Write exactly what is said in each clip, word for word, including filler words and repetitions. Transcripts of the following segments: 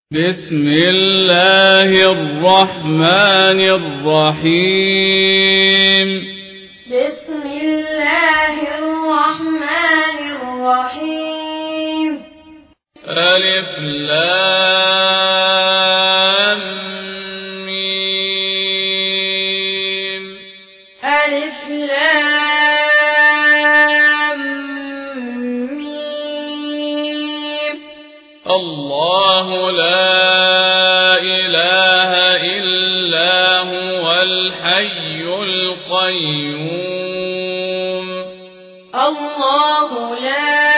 بسم الله الرحمن الرحيم بسم الله الرحمن الرحيم ألف لام ميم ألف لام ميم الله لا إله إلا هو الحي القيوم الله لا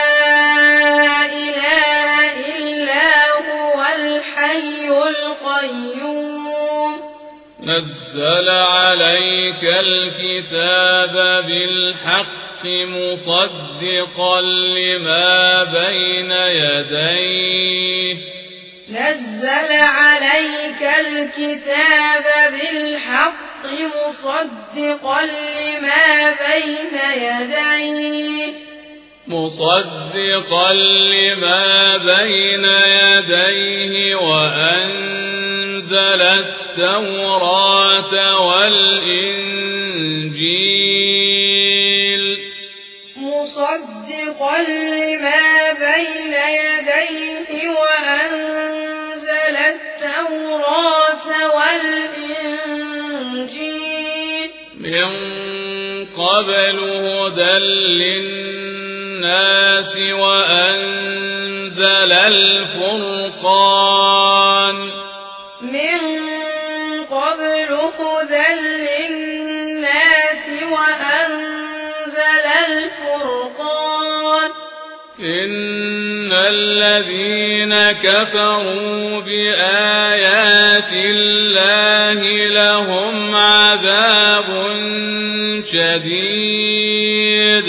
إله إلا هو الحي القيوم نزل عليك الكتاب بالحق مصدقا لما بين يديه نزل عليك الكتاب بالحق مصدقا لما بين يديه مصدقا لما بين يديه وأنزل التوراة والإنجيل مصدقا لما بين يديه وأنزل التوراة والإنجيل من قبل هدى للناس وأنزل الفرقان من قبل هدى للناس وأنزل الفرقان إن الذين كفروا بآيات الله لهم عذاب شديد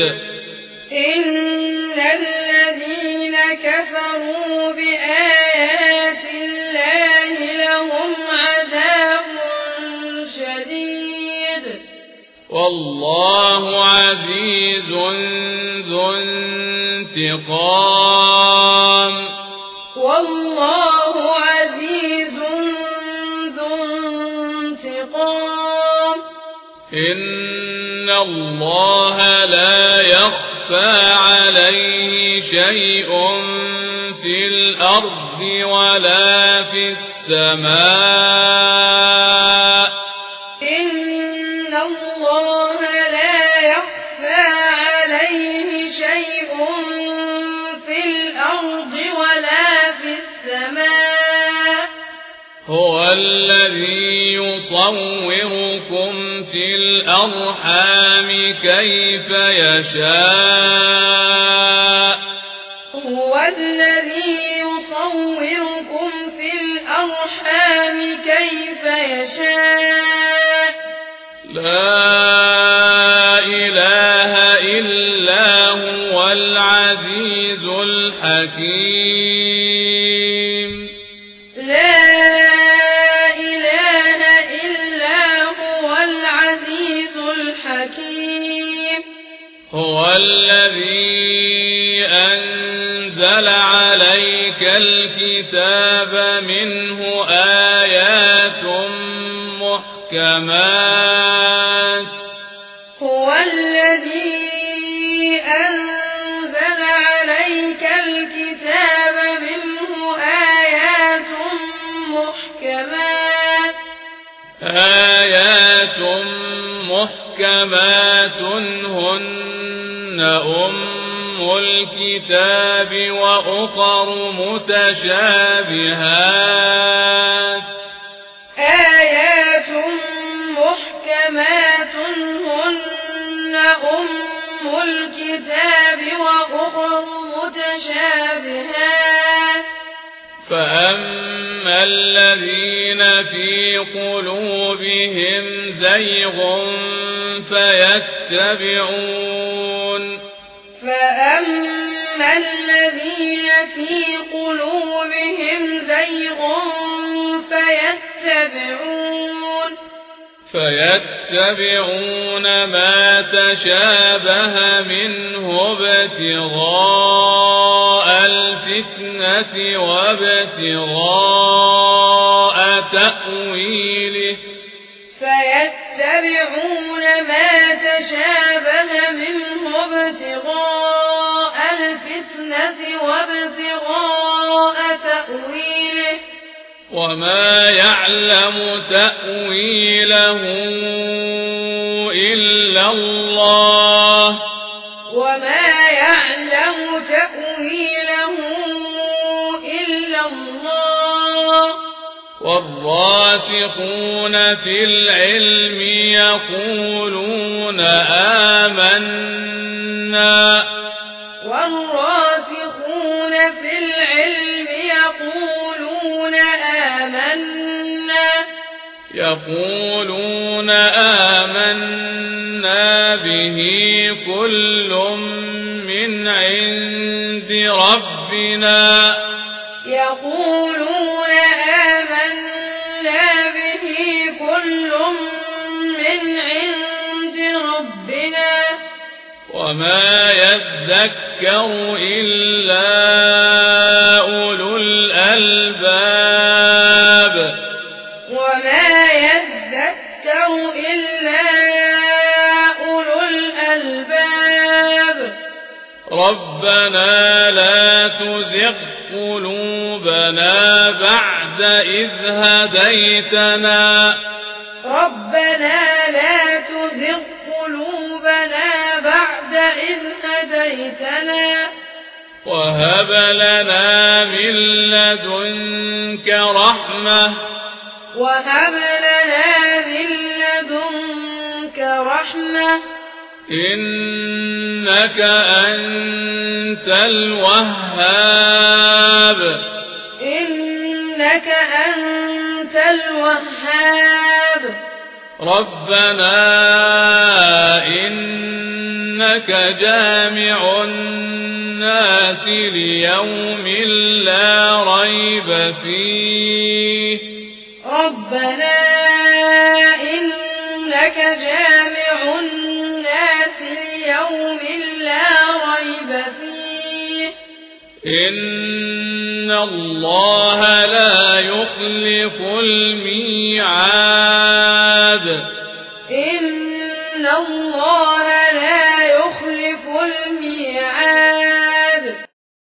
إن الذين كفروا بآيات الله لهم عذاب شديد والله عزيز ذو انتقام والله عزيز ذو انتقام إن الله لا يخفى عليه شيء في الأرض ولا في السماء إن الله لا يخفى عليه شيء في الأرض ولا في السماء هو الذي يصوركم في الأرحام كيف يشاء هو الذي يصوركم في الأرحام كيف يشاء لا إله إلا هو العزيز الحكيم لا إله إلا هو العزيز الحكيم هو الذي أنزل عليك الكتاب منه آيات محكمات هو الذي أنزل عليك الكتاب منه آيات محكمات آيات محكمات هن أم الكتاب وأخر متشابهات آيات محكمات هن أم الكتاب وأخر متشابهات فأما الذين في قلوبهم زيغ فيتبعون فأما الذين في قلوبهم زيغ فيتبعون فيتبعون ما تشابه منه ابتغاء الفتنة وابتغاء تأويله فيتبعون ما تشابه منه ابتغاء الفتنة وابتغاء تأويله وما يعلم تأويله إلا الله وما يعلم تأويله إلا الله والراسخون في العلم يقولون آمنا والراسخون في العلم يقولون آمنا يقولون آمنا به كل من عند ربنا يقولون آمنا به كل من عند ربنا وما يذكر إلا أولو الألباب وما يذكر إلا أولو الألباب ربنا لا تزغ قلوبنا بعد إذ هديتنا ربنا لا تزغ قلوبنا بعد إذ هديتنا وهب لنا من لدنك رحمة وهب لنا من لدنك رحمة إنك أنت الوهاب إنك أنت الوهاب ربنا إنك جامع الناس ليوم لا ريب فيه ربنا إنك جامع الناس ليوم لا ريب فيه إن الله لا يخلف الميعاد